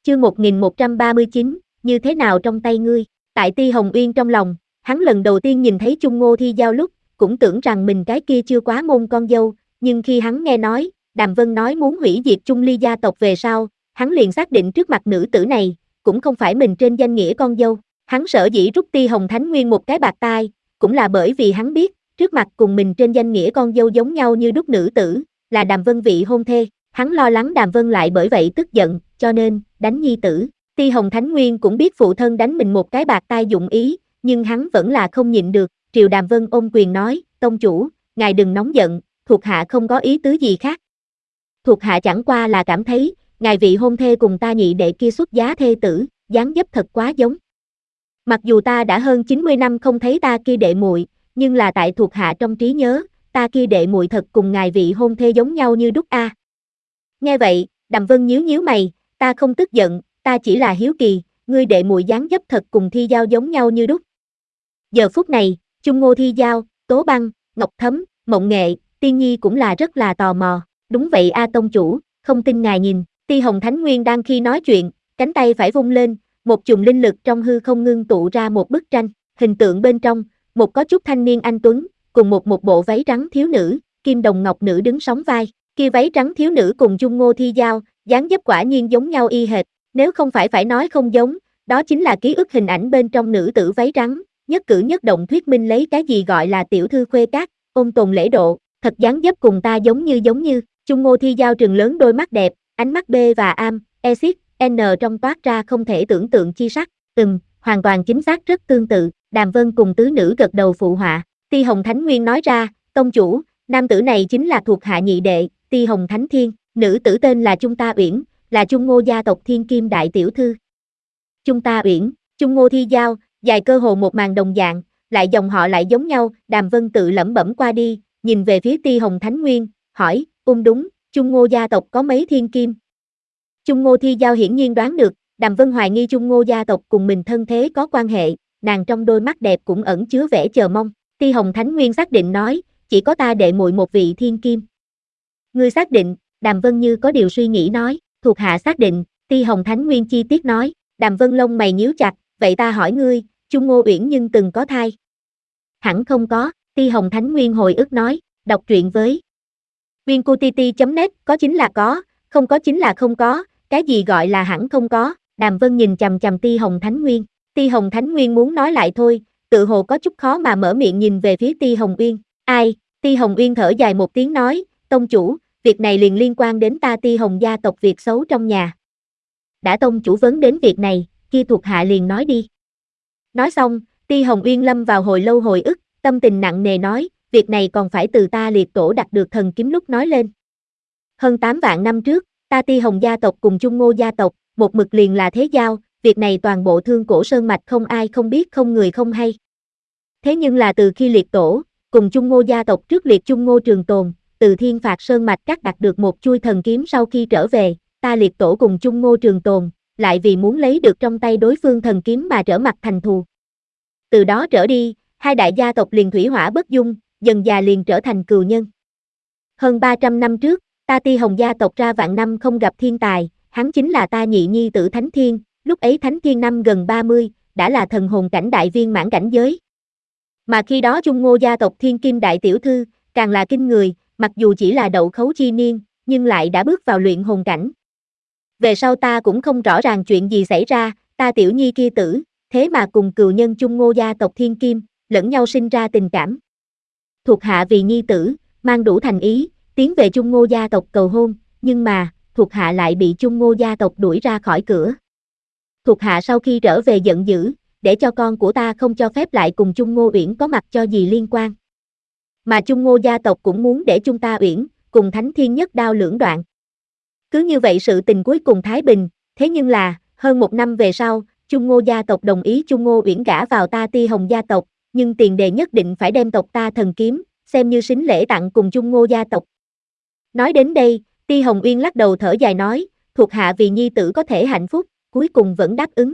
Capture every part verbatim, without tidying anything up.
Chương một nghìn một trăm ba mươi chín, như thế nào trong tay ngươi? Tại Ti Hồng Uyên trong lòng, hắn lần đầu tiên nhìn thấy Chung Ngô Thi Giao lúc, cũng tưởng rằng mình cái kia chưa quá môn con dâu, nhưng khi hắn nghe nói, Đàm Vân nói muốn hủy diệt Chung Ly gia tộc về sau, hắn liền xác định trước mặt nữ tử này, cũng không phải mình trên danh nghĩa con dâu. Hắn sở dĩ rút Ti Hồng Thánh Nguyên một cái bạt tai, cũng là bởi vì hắn biết, trước mặt cùng mình trên danh nghĩa con dâu giống nhau như đúc nữ tử, là Đàm Vân vị hôn thê. Hắn lo lắng Đàm Vân lại bởi vậy tức giận, cho nên, đánh nhi tử. Ti Hồng Thánh Nguyên cũng biết phụ thân đánh mình một cái bạt tai dụng ý, nhưng hắn vẫn là không nhịn được, triều Đàm Vân ôm quyền nói, tông chủ, ngài đừng nóng giận, thuộc hạ không có ý tứ gì khác. Thuộc hạ chẳng qua là cảm thấy, ngài vị hôn thê cùng ta nhị đệ kia xuất giá thê tử, dáng dấp thật quá giống. Mặc dù ta đã hơn chín mươi năm không thấy ta kia đệ muội, nhưng là tại thuộc hạ trong trí nhớ, ta kia đệ muội thật cùng ngài vị hôn thê giống nhau như đúc a. Nghe vậy, Đàm Vân nhíu nhíu mày, ta không tức giận, ta chỉ là hiếu kỳ, ngươi đệ muội dáng dấp thật cùng Thi Giao giống nhau như đúc. Giờ phút này, Chung Ngô Thi Giao, Tố Băng, Ngọc Thấm, Mộng Nghệ, Tiên Nhi cũng là rất là tò mò. Đúng vậy a tông chủ, không tin ngài nhìn. Ti Hồng Thánh Nguyên đang khi nói chuyện, cánh tay phải vung lên, một chùm linh lực trong hư không ngưng tụ ra một bức tranh, hình tượng bên trong, một có chút thanh niên anh tuấn, cùng một một bộ váy trắng thiếu nữ, kim đồng ngọc nữ đứng sóng vai, kia váy trắng thiếu nữ cùng Chung Ngô Thi Giao, dáng dấp quả nhiên giống nhau y hệt, nếu không phải phải nói không giống, đó chính là ký ức hình ảnh bên trong nữ tử váy trắng, nhất cử nhất động thuyết minh lấy cái gì gọi là tiểu thư khuê các, ôn tồn lễ độ, thật dáng dấp cùng ta giống như giống như. Chung Ngô Thi Giao trừng lớn đôi mắt đẹp, ánh mắt B và am, exit, N trong toát ra không thể tưởng tượng chi sắc, ừm, hoàn toàn chính xác rất tương tự. Đàm Vân cùng tứ nữ gật đầu phụ họa. Ti Hồng Thánh Nguyên nói ra, tông chủ, nam tử này chính là thuộc hạ nhị đệ, Ti Hồng Thánh Thiên, nữ tử tên là Chung Ta Uyển, là Chung Ngô gia tộc Thiên Kim đại tiểu thư. Chung Ta Uyển, Chung Ngô Thi Giao, dài cơ hồ một màn đồng dạng, lại dòng họ lại giống nhau. Đàm Vân tự lẩm bẩm qua đi, nhìn về phía Ti Hồng Thánh Nguyên, hỏi, ung đúng, Chung Ngô gia tộc có mấy thiên kim? Chung Ngô Thi Giao hiển nhiên đoán được, Đàm Vân hoài nghi Chung Ngô gia tộc cùng mình thân thế có quan hệ, nàng trong đôi mắt đẹp cũng ẩn chứa vẻ chờ mong. Ti Hồng Thánh Nguyên xác định nói, chỉ có ta đệ muội một vị thiên kim. Ngươi xác định? Đàm Vân như có điều suy nghĩ nói, thuộc hạ xác định. Ti Hồng Thánh Nguyên chi tiết nói. Đàm Vân lông mày nhíu chặt, vậy ta hỏi ngươi, Chung Ngô Uyển nhưng từng có thai? Hẳn không có. Ti Hồng Thánh Nguyên hồi ức nói, đọc truyện với Vincuttiti chấm net, có chính là có, không có chính là không có, cái gì gọi là hẳn không có? Đàm Vân nhìn chằm chằm Ti Hồng Thánh Nguyên. Ti Hồng Thánh Nguyên muốn nói lại thôi, tự hồ có chút khó mà mở miệng nhìn về phía Ti Hồng Uyên. Ai? Ti Hồng Uyên thở dài một tiếng nói, tông chủ, việc này liền liên quan đến ta Ti Hồng gia tộc việc xấu trong nhà. Đã tông chủ vấn đến việc này, kia thuộc hạ liền nói đi. Nói xong, Ti Hồng Uyên lâm vào hồi lâu hồi ức, tâm tình nặng nề nói, việc này còn phải từ ta liệt tổ đạt được thần kiếm lúc nói lên. Hơn tám vạn năm trước, ta Ti Hồng gia tộc cùng Chung Ngô gia tộc, một mực liền là thế giao, việc này toàn bộ Thương Cổ Sơn mạch không ai không biết không người không hay. Thế nhưng là từ khi liệt tổ, cùng Chung Ngô gia tộc trước liệt Chung Ngô Trường Tồn, từ Thiên Phạt Sơn mạch cắt đạt được một chuôi thần kiếm sau khi trở về, ta liệt tổ cùng Chung Ngô Trường Tồn, lại vì muốn lấy được trong tay đối phương thần kiếm mà trở mặt thành thù. Từ đó trở đi, hai đại gia tộc liền thủy hỏa bất dung, dần dà liền trở thành cừu nhân. Hơn ba trăm năm trước, ta Ti Hồng gia tộc ra vạn năm không gặp thiên tài, hắn chính là ta nhị nhi tử Thánh Thiên, lúc ấy Thánh Thiên năm gần ba mươi, đã là thần hồn cảnh đại viên mãn cảnh giới. Mà khi đó Chung Ngô gia tộc Thiên Kim đại tiểu thư, càng là kinh người, mặc dù chỉ là đậu khấu chi niên, nhưng lại đã bước vào luyện hồn cảnh. Về sau ta cũng không rõ ràng chuyện gì xảy ra, ta tiểu nhi kia tử, thế mà cùng cừu nhân Chung Ngô gia tộc Thiên Kim, lẫn nhau sinh ra tình cảm. Thuộc hạ vì nhi tử, mang đủ thành ý, tiến về Chung Ngô gia tộc cầu hôn, nhưng mà, thuộc hạ lại bị Chung Ngô gia tộc đuổi ra khỏi cửa. Thuộc hạ sau khi trở về giận dữ, để cho con của ta không cho phép lại cùng Chung Ngô Uyển có mặt cho gì liên quan. Mà Chung Ngô gia tộc cũng muốn để Chung Ta Uyển, cùng Thánh Thiên nhất đao lưỡng đoạn. Cứ như vậy sự tình cuối cùng thái bình, thế nhưng là, hơn một năm về sau, Chung Ngô gia tộc đồng ý Chung Ngô Uyển gả vào ta Ti Hồng gia tộc, nhưng tiền đề nhất định phải đem tộc ta thần kiếm, xem như sính lễ tặng cùng Chung Ngô gia tộc. Nói đến đây, Ti Hồng Uyên lắc đầu thở dài nói, thuộc hạ vì nhi tử có thể hạnh phúc, cuối cùng vẫn đáp ứng.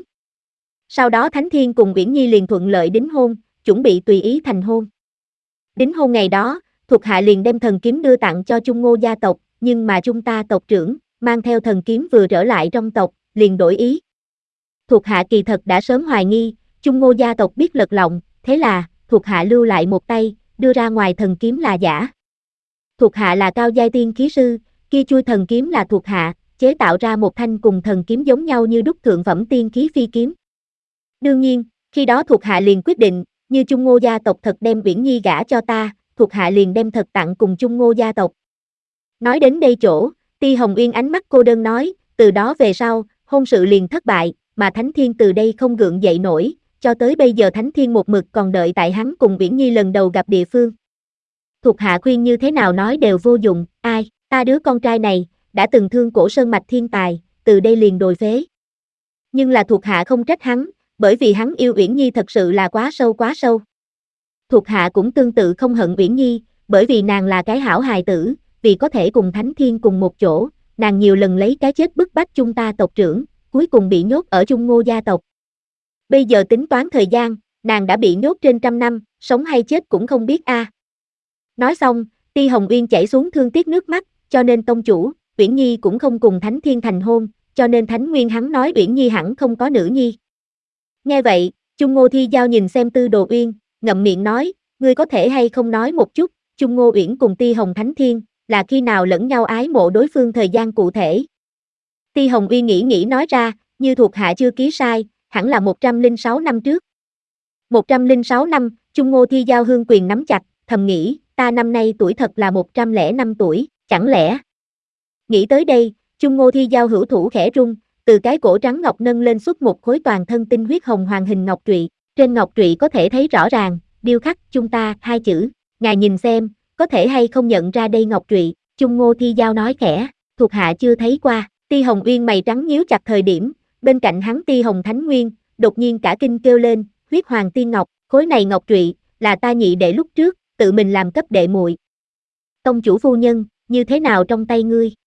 Sau đó Thánh Thiên cùng Uyển Nhi liền thuận lợi đính hôn, chuẩn bị tùy ý thành hôn. Đính hôn ngày đó, thuộc hạ liền đem thần kiếm đưa tặng cho Chung Ngô gia tộc, nhưng mà Chung ta tộc trưởng, mang theo thần kiếm vừa trở lại trong tộc, liền đổi ý. Thuộc hạ kỳ thật đã sớm hoài nghi, Chung Ngô gia tộc biết lật lọng, thế là, thuộc hạ lưu lại một tay, đưa ra ngoài thần kiếm là giả. Thuộc hạ là cao giai tiên khí sư, kia chui thần kiếm là thuộc hạ, chế tạo ra một thanh cùng thần kiếm giống nhau như đúc thượng phẩm tiên khí phi kiếm. Đương nhiên, khi đó thuộc hạ liền quyết định, như Chung Ngô gia tộc thật đem Uyển Nhi gả cho ta, thuộc hạ liền đem thật tặng cùng Chung Ngô gia tộc. Nói đến đây chỗ, Ti Hồng Uyên ánh mắt cô đơn nói, từ đó về sau, hôn sự liền thất bại, mà Thánh Thiên từ đây không gượng dậy nổi, cho tới bây giờ Thánh Thiên một mực còn đợi tại hắn cùng Uyển Nhi lần đầu gặp địa phương. Thuộc hạ khuyên như thế nào nói đều vô dụng, ai, ta đứa con trai này, đã từng thương cổ sơn mạch thiên tài, từ đây liền đồi phế. Nhưng là thuộc hạ không trách hắn, bởi vì hắn yêu Uyển Nhi thật sự là quá sâu quá sâu. Thuộc hạ cũng tương tự không hận Uyển Nhi, bởi vì nàng là cái hảo hài tử, vì có thể cùng Thánh Thiên cùng một chỗ, nàng nhiều lần lấy cái chết bức bách chúng ta tộc trưởng, cuối cùng bị nhốt ở Chung Ngô gia tộc. Bây giờ tính toán thời gian, nàng đã bị nhốt trên trăm năm, sống hay chết cũng không biết a. À. Nói xong, Ti Hồng Uyên chảy xuống thương tiếc nước mắt, cho nên tông chủ, Uyển Nhi cũng không cùng Thánh Thiên thành hôn, cho nên Thánh Nguyên hắn nói Uyển Nhi hẳn không có nữ nhi. Nghe vậy, Chung Ngô Thi Giao nhìn xem Tư Đồ Uyên, ngậm miệng nói, ngươi có thể hay không nói một chút, Chung Ngô Uyển cùng Ti Hồng Thánh Thiên, là khi nào lẫn nhau ái mộ đối phương thời gian cụ thể. Ti Hồng Uyên nghĩ nghĩ nói ra, như thuộc hạ chưa ký sai, hẳn là một trăm lẻ sáu năm trước. một trăm lẻ sáu năm, Chung Ngô Thi Giao hương quyền nắm chặt, thầm nghĩ, ta năm nay tuổi thật là một trăm lẻ năm tuổi, chẳng lẽ. Nghĩ tới đây, Chung Ngô Thi Giao hữu thủ khẽ rung, từ cái cổ trắng ngọc nâng lên xuất một khối toàn thân tinh huyết hồng hoàng hình ngọc trụy, trên ngọc trụy có thể thấy rõ ràng, điêu khắc chúng ta hai chữ, ngài nhìn xem, có thể hay không nhận ra đây ngọc trụy, Chung Ngô Thi Giao nói khẽ, thuộc hạ chưa thấy qua. Ti Hồng Uyên mày trắng nhíu chặt thời điểm, bên cạnh hắn Ti Hồng Thánh Nguyên, đột nhiên cả kinh kêu lên, huyết hoàng tiên ngọc, khối này ngọc trụy, là ta nhị đệ lúc trước, tự mình làm cấp đệ muội. Tông chủ phu nhân, như thế nào trong tay ngươi?